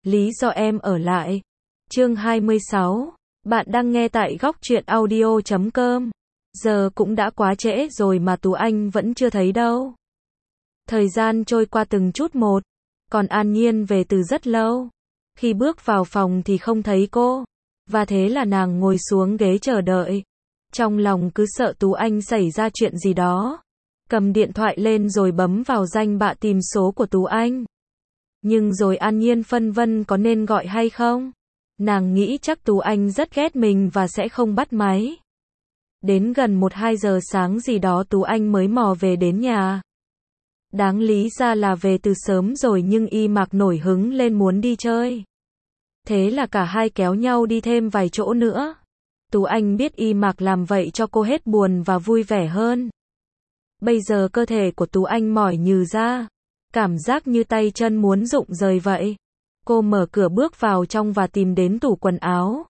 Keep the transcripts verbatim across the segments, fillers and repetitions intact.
Lý do em ở lại. Chương hai mươi sáu. Bạn đang nghe tại góc truyện audio chấm com. Giờ cũng đã quá trễ rồi mà Tú Anh vẫn chưa thấy đâu. Thời gian trôi qua từng chút một, còn An Nhiên về từ rất lâu. Khi bước vào phòng thì không thấy cô, và thế là nàng ngồi xuống ghế chờ đợi. Trong lòng cứ sợ Tú Anh xảy ra chuyện gì đó. Cầm điện thoại lên rồi bấm vào danh bạ tìm số của Tú Anh. Nhưng rồi An Nhiên phân vân có nên gọi hay không. Nàng nghĩ chắc Tú Anh rất ghét mình và sẽ không bắt máy. Đến gần một hai giờ sáng gì đó Tú Anh mới mò về đến nhà. Đáng lý ra là về từ sớm rồi nhưng Y Mạc nổi hứng lên muốn đi chơi. Thế là cả hai kéo nhau đi thêm vài chỗ nữa. Tú Anh biết Y Mạc làm vậy cho cô hết buồn và vui vẻ hơn. Bây giờ cơ thể của Tú Anh mỏi nhừ ra. Cảm giác như tay chân muốn rụng rời vậy. Cô mở cửa bước vào trong và tìm đến tủ quần áo.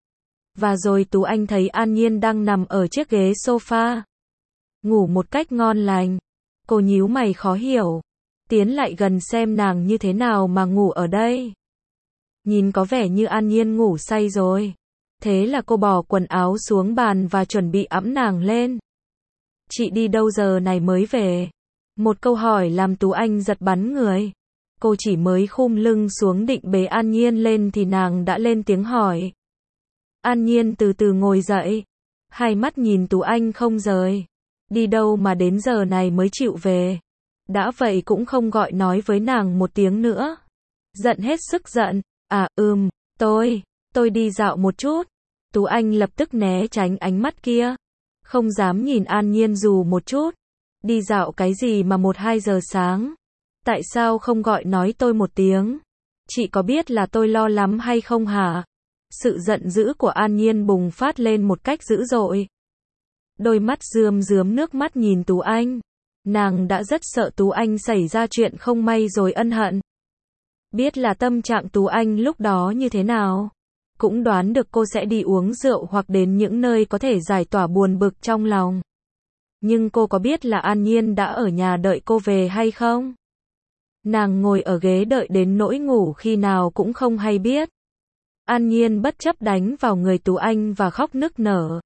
Và rồi Tú Anh thấy An Nhiên đang nằm ở chiếc ghế sofa. Ngủ một cách ngon lành. Cô nhíu mày khó hiểu. Tiến lại gần xem nàng như thế nào mà ngủ ở đây. Nhìn có vẻ như An Nhiên ngủ say rồi. Thế là cô bỏ quần áo xuống bàn và chuẩn bị ẵm nàng lên. Chị đi đâu giờ này mới về? Một câu hỏi làm Tú Anh giật bắn người. Cô chỉ mới khum lưng xuống định bế An Nhiên lên thì nàng đã lên tiếng hỏi. An Nhiên từ từ ngồi dậy. Hai mắt nhìn Tú Anh không rời. Đi đâu mà đến giờ này mới chịu về? Đã vậy cũng không gọi nói với nàng một tiếng nữa. Giận hết sức giận. À ừm, tôi, tôi đi dạo một chút. Tú Anh lập tức né tránh ánh mắt kia. Không dám nhìn An Nhiên dù một chút. Đi dạo cái gì mà một hai giờ sáng? Tại sao không gọi nói tôi một tiếng? Chị có biết là tôi lo lắm hay không hả? Sự giận dữ của An Nhiên bùng phát lên một cách dữ dội. Đôi mắt rơm rớm nước mắt nhìn Tú Anh. Nàng đã rất sợ Tú Anh xảy ra chuyện không may rồi ân hận. Biết là tâm trạng Tú Anh lúc đó như thế nào. Cũng đoán được cô sẽ đi uống rượu hoặc đến những nơi có thể giải tỏa buồn bực trong lòng. Nhưng cô có biết là An Nhiên đã ở nhà đợi cô về hay không? Nàng ngồi ở ghế đợi đến nỗi ngủ khi nào cũng không hay biết. An Nhiên bất chấp đánh vào người Tú Anh và khóc nức nở.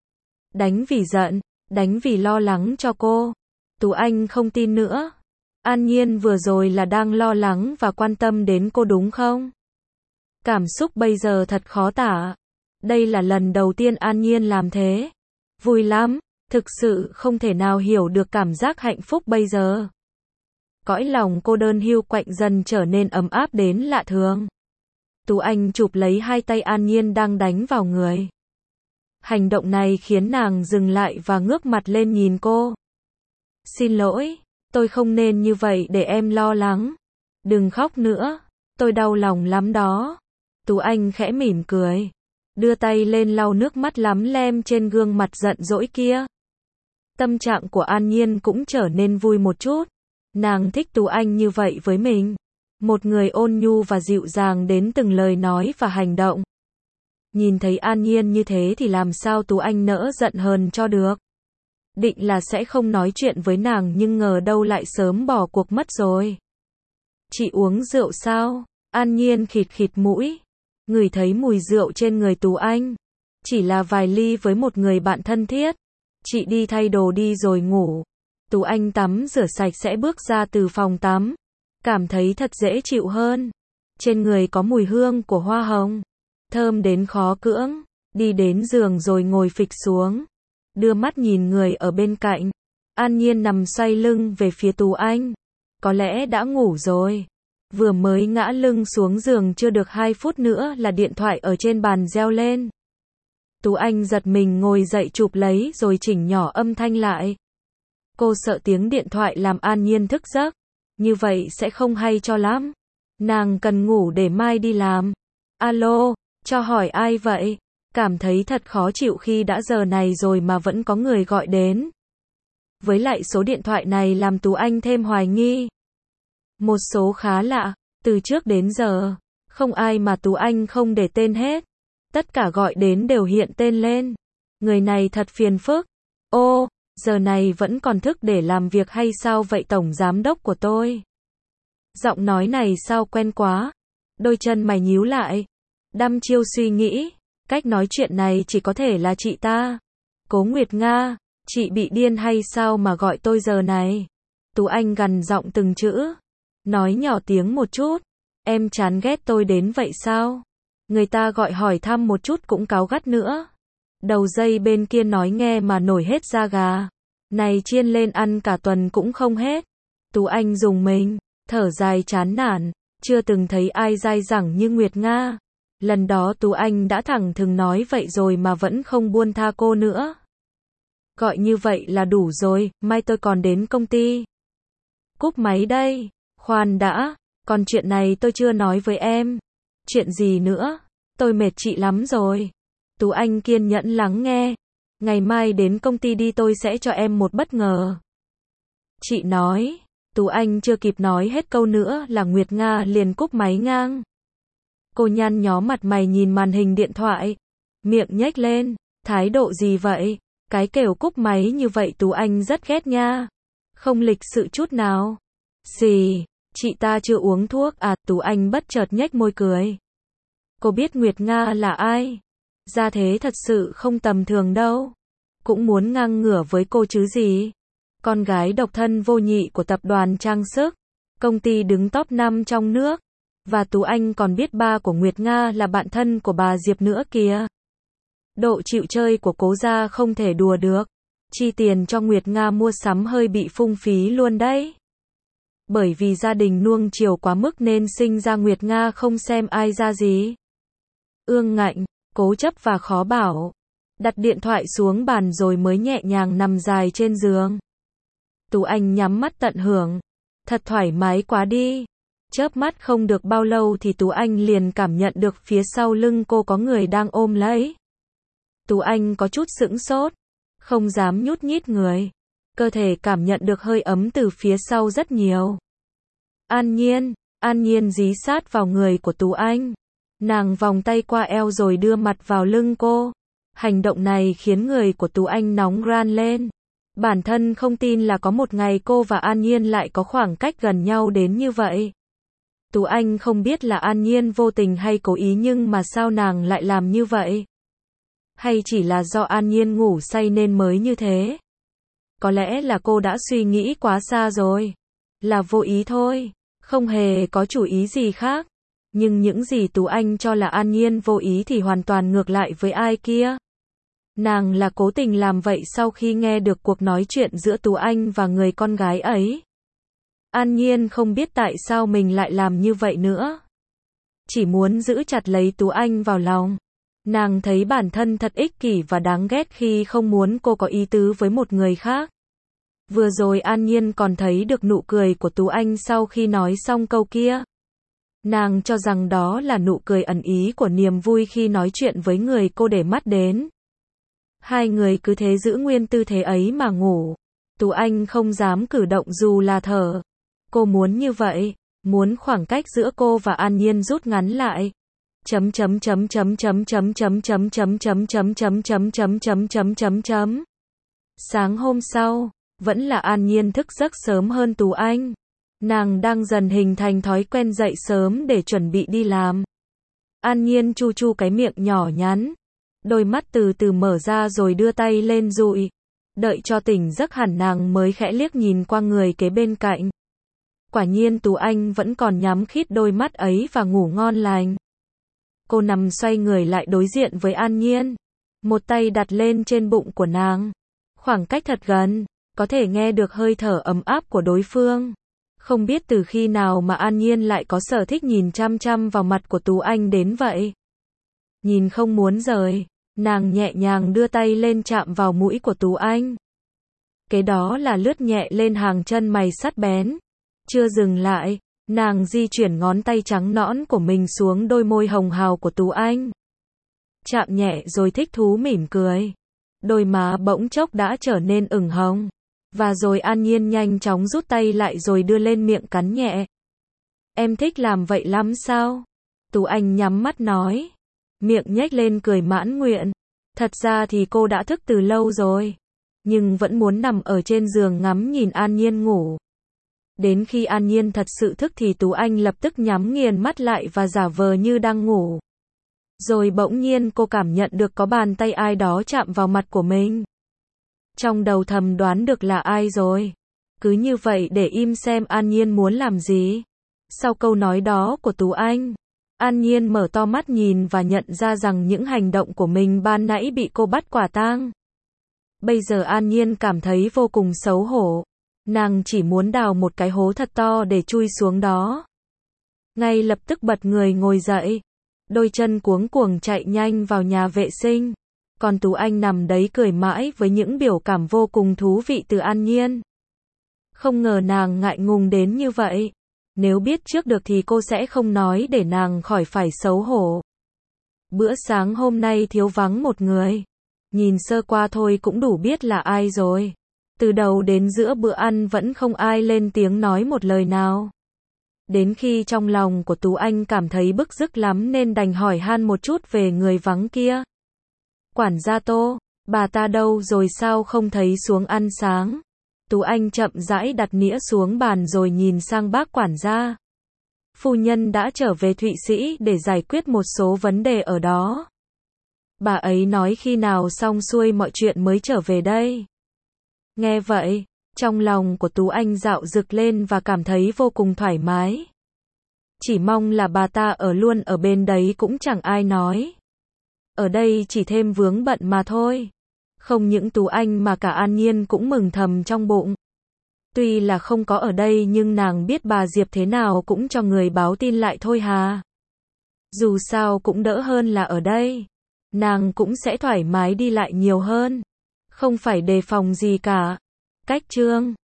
Đánh vì giận, đánh vì lo lắng cho cô. Tú Anh không tin nữa. An Nhiên vừa rồi là đang lo lắng và quan tâm đến cô đúng không? Cảm xúc bây giờ thật khó tả. Đây là lần đầu tiên An Nhiên làm thế. Vui lắm, thực sự không thể nào hiểu được cảm giác hạnh phúc bây giờ. Cõi lòng cô đơn hiu quạnh dần trở nên ấm áp đến lạ thường. Tú Anh chụp lấy hai tay An Nhiên đang đánh vào người. Hành động này khiến nàng dừng lại và ngước mặt lên nhìn cô. Xin lỗi, tôi không nên như vậy để em lo lắng. Đừng khóc nữa, tôi đau lòng lắm đó. Tú Anh khẽ mỉm cười. Đưa tay lên lau nước mắt lắm lem trên gương mặt giận dỗi kia. Tâm trạng của An Nhiên cũng trở nên vui một chút. Nàng thích Tú Anh như vậy với mình. Một người ôn nhu và dịu dàng đến từng lời nói và hành động. Nhìn thấy An Nhiên như thế thì làm sao Tú Anh nỡ giận hờn cho được. Định là sẽ không nói chuyện với nàng nhưng ngờ đâu lại sớm bỏ cuộc mất rồi. Chị uống rượu sao? An Nhiên khịt khịt mũi. Ngửi thấy mùi rượu trên người Tú Anh. Chỉ là vài ly với một người bạn thân thiết. Chị đi thay đồ đi rồi ngủ. Tú Anh tắm rửa sạch sẽ bước ra từ phòng tắm. Cảm thấy thật dễ chịu hơn. Trên người có mùi hương của hoa hồng. Thơm đến khó cưỡng. Đi đến giường rồi ngồi phịch xuống. Đưa mắt nhìn người ở bên cạnh. An Nhiên nằm xoay lưng về phía Tú Anh. Có lẽ đã ngủ rồi. Vừa mới ngã lưng xuống giường chưa được hai phút nữa là điện thoại ở trên bàn reo lên. Tú Anh giật mình ngồi dậy chụp lấy rồi chỉnh nhỏ âm thanh lại. Cô sợ tiếng điện thoại làm An Nhiên thức giấc. Như vậy sẽ không hay cho lắm. Nàng cần ngủ để mai đi làm. Alo, cho hỏi ai vậy? Cảm thấy thật khó chịu khi đã giờ này rồi mà vẫn có người gọi đến. Với lại số điện thoại này làm Tú Anh thêm hoài nghi. Một số khá lạ, từ trước đến giờ, không ai mà Tú Anh không để tên hết. Tất cả gọi đến đều hiện tên lên. Người này thật phiền phức. Ô, giờ này vẫn còn thức để làm việc hay sao vậy tổng giám đốc của tôi? Giọng nói này sao quen quá. Đôi chân mày nhíu lại. Đăm chiêu suy nghĩ. Cách nói chuyện này chỉ có thể là chị ta. Cố Nguyệt Nga, chị bị điên hay sao mà gọi tôi giờ này? Tú Anh gằn giọng từng chữ. Nói nhỏ tiếng một chút. Em chán ghét tôi đến vậy sao? Người ta gọi hỏi thăm một chút cũng cáu gắt nữa. Đầu dây bên kia nói nghe mà nổi hết da gà. Này chiên lên ăn cả tuần cũng không hết. Tú Anh dùng mình, thở dài chán nản. Chưa từng thấy ai dai dẳng như Nguyệt Nga. Lần đó Tú Anh đã thẳng thừng nói vậy rồi mà vẫn không buông tha cô nữa. Gọi như vậy là đủ rồi, mai tôi còn đến công ty. Cúp máy đây. Khoan đã, còn chuyện này tôi chưa nói với em. Chuyện gì nữa? Tôi mệt chị lắm rồi. Tú Anh kiên nhẫn lắng nghe. Ngày mai đến công ty đi, tôi sẽ cho em một bất ngờ. Chị nói. Tú Anh chưa kịp nói hết câu nữa là Nguyệt Nga liền cúp máy ngang. Cô nhăn nhó mặt mày nhìn màn hình điện thoại. Miệng nhếch lên. Thái độ gì vậy? Cái kiểu cúp máy như vậy Tú Anh rất ghét nha. Không lịch sự chút nào. Xì, chị ta chưa uống thuốc à? Tú Anh bất chợt nhếch môi cười. Cô biết Nguyệt Nga là ai? Gia thế thật sự không tầm thường đâu. Cũng muốn ngang ngửa với cô chứ gì. Con gái độc thân vô nhị của tập đoàn trang sức. Công ty đứng top năm trong nước. Và Tú Anh còn biết ba của Nguyệt Nga là bạn thân của bà Diệp nữa kìa. Độ chịu chơi của cố gia không thể đùa được. Chi tiền cho Nguyệt Nga mua sắm hơi bị phung phí luôn đấy. Bởi vì gia đình nuông chiều quá mức nên sinh ra Nguyệt Nga không xem ai ra gì. Ương ngạnh, cố chấp và khó bảo. Đặt điện thoại xuống bàn rồi mới nhẹ nhàng nằm dài trên giường. Tú Anh nhắm mắt tận hưởng. Thật thoải mái quá đi. Chớp mắt không được bao lâu thì Tú Anh liền cảm nhận được phía sau lưng cô có người đang ôm lấy. Tú Anh có chút sững sốt. Không dám nhúc nhích người. Cơ thể cảm nhận được hơi ấm từ phía sau rất nhiều. An Nhiên, An Nhiên dí sát vào người của Tú Anh. Nàng vòng tay qua eo rồi đưa mặt vào lưng cô. Hành động này khiến người của Tú Anh nóng ran lên. Bản thân không tin là có một ngày cô và An Nhiên lại có khoảng cách gần nhau đến như vậy. Tú Anh không biết là An Nhiên vô tình hay cố ý, nhưng mà sao nàng lại làm như vậy? Hay chỉ là do An Nhiên ngủ say nên mới như thế? Có lẽ là cô đã suy nghĩ quá xa rồi. Là vô ý thôi, không hề có chủ ý gì khác. Nhưng những gì Tú Anh cho là An Nhiên vô ý thì hoàn toàn ngược lại với ai kia. Nàng là cố tình làm vậy sau khi nghe được cuộc nói chuyện giữa Tú Anh và người con gái ấy. An Nhiên không biết tại sao mình lại làm như vậy nữa. Chỉ muốn giữ chặt lấy Tú Anh vào lòng. Nàng thấy bản thân thật ích kỷ và đáng ghét khi không muốn cô có ý tứ với một người khác. Vừa rồi An Nhiên còn thấy được nụ cười của Tú Anh sau khi nói xong câu kia. Nàng cho rằng đó là nụ cười ẩn ý của niềm vui khi nói chuyện với người cô để mắt đến. Hai người cứ thế giữ nguyên tư thế ấy mà ngủ. Tú Anh không dám cử động dù là thở. Cô muốn như vậy, muốn khoảng cách giữa cô và An Nhiên rút ngắn lại. Chấm chấm chấm chấm chấm chấm chấm chấm chấm chấm chấm chấm chấm chấm chấm chấm chấm chấm. Sáng hôm sau, vẫn là An Nhiên thức giấc sớm hơn Tú Anh. Nàng đang dần hình thành thói quen dậy sớm để chuẩn bị đi làm. An Nhiên chu chu cái miệng nhỏ nhắn. Đôi mắt từ từ mở ra rồi đưa tay lên dụi. Đợi cho tỉnh giấc hẳn nàng mới khẽ liếc nhìn qua người kế bên cạnh. Quả nhiên Tú Anh vẫn còn nhắm khít đôi mắt ấy và ngủ ngon lành. Cô nằm xoay người lại đối diện với An Nhiên. Một tay đặt lên trên bụng của nàng. Khoảng cách thật gần, có thể nghe được hơi thở ấm áp của đối phương. Không biết từ khi nào mà An Nhiên lại có sở thích nhìn chăm chăm vào mặt của Tú Anh đến vậy. Nhìn không muốn rời, nàng nhẹ nhàng đưa tay lên chạm vào mũi của Tú Anh. Kế đó là lướt nhẹ lên hàng chân mày sắc bén. Chưa dừng lại, nàng di chuyển ngón tay trắng nõn của mình xuống đôi môi hồng hào của Tú Anh. Chạm nhẹ rồi thích thú mỉm cười. Đôi má bỗng chốc đã trở nên ửng hồng. Và rồi An Nhiên nhanh chóng rút tay lại rồi đưa lên miệng cắn nhẹ. Em thích làm vậy lắm sao? Tú Anh nhắm mắt nói. Miệng nhếch lên cười mãn nguyện. Thật ra thì cô đã thức từ lâu rồi. Nhưng vẫn muốn nằm ở trên giường ngắm nhìn An Nhiên ngủ. Đến khi An Nhiên thật sự thức thì Tú Anh lập tức nhắm nghiền mắt lại và giả vờ như đang ngủ. Rồi bỗng nhiên cô cảm nhận được có bàn tay ai đó chạm vào mặt của mình. Trong đầu thầm đoán được là ai rồi. Cứ như vậy để im xem An Nhiên muốn làm gì. Sau câu nói đó của Tú Anh, An Nhiên mở to mắt nhìn và nhận ra rằng những hành động của mình ban nãy bị cô bắt quả tang. Bây giờ An Nhiên cảm thấy vô cùng xấu hổ. Nàng chỉ muốn đào một cái hố thật to để chui xuống đó. Ngay lập tức bật người ngồi dậy. Đôi chân cuống cuồng chạy nhanh vào nhà vệ sinh. Còn Tú Anh nằm đấy cười mãi với những biểu cảm vô cùng thú vị từ An Nhiên. Không ngờ nàng ngại ngùng đến như vậy. Nếu biết trước được thì cô sẽ không nói để nàng khỏi phải xấu hổ. Bữa sáng hôm nay thiếu vắng một người. Nhìn sơ qua thôi cũng đủ biết là ai rồi. Từ đầu đến giữa bữa ăn vẫn không ai lên tiếng nói một lời nào. Đến khi trong lòng của Tú Anh cảm thấy bức rứt lắm nên đành hỏi han một chút về người vắng kia. Quản gia Tô, bà ta đâu rồi sao không thấy xuống ăn sáng? Tú Anh chậm rãi đặt nĩa xuống bàn rồi nhìn sang bác quản gia. Phu nhân đã trở về Thụy Sĩ để giải quyết một số vấn đề ở đó. Bà ấy nói khi nào xong xuôi mọi chuyện mới trở về đây. Nghe vậy, trong lòng của Tú Anh dạo rực lên và cảm thấy vô cùng thoải mái. Chỉ mong là bà ta ở luôn ở bên đấy cũng chẳng ai nói. Ở đây chỉ thêm vướng bận mà thôi. Không những Tú Anh mà cả An Nhiên cũng mừng thầm trong bụng. Tuy là không có ở đây nhưng nàng biết bà Diệp thế nào cũng cho người báo tin lại thôi hà. Dù sao cũng đỡ hơn là ở đây. Nàng cũng sẽ thoải mái đi lại nhiều hơn. Không phải đề phòng gì cả. Cách chương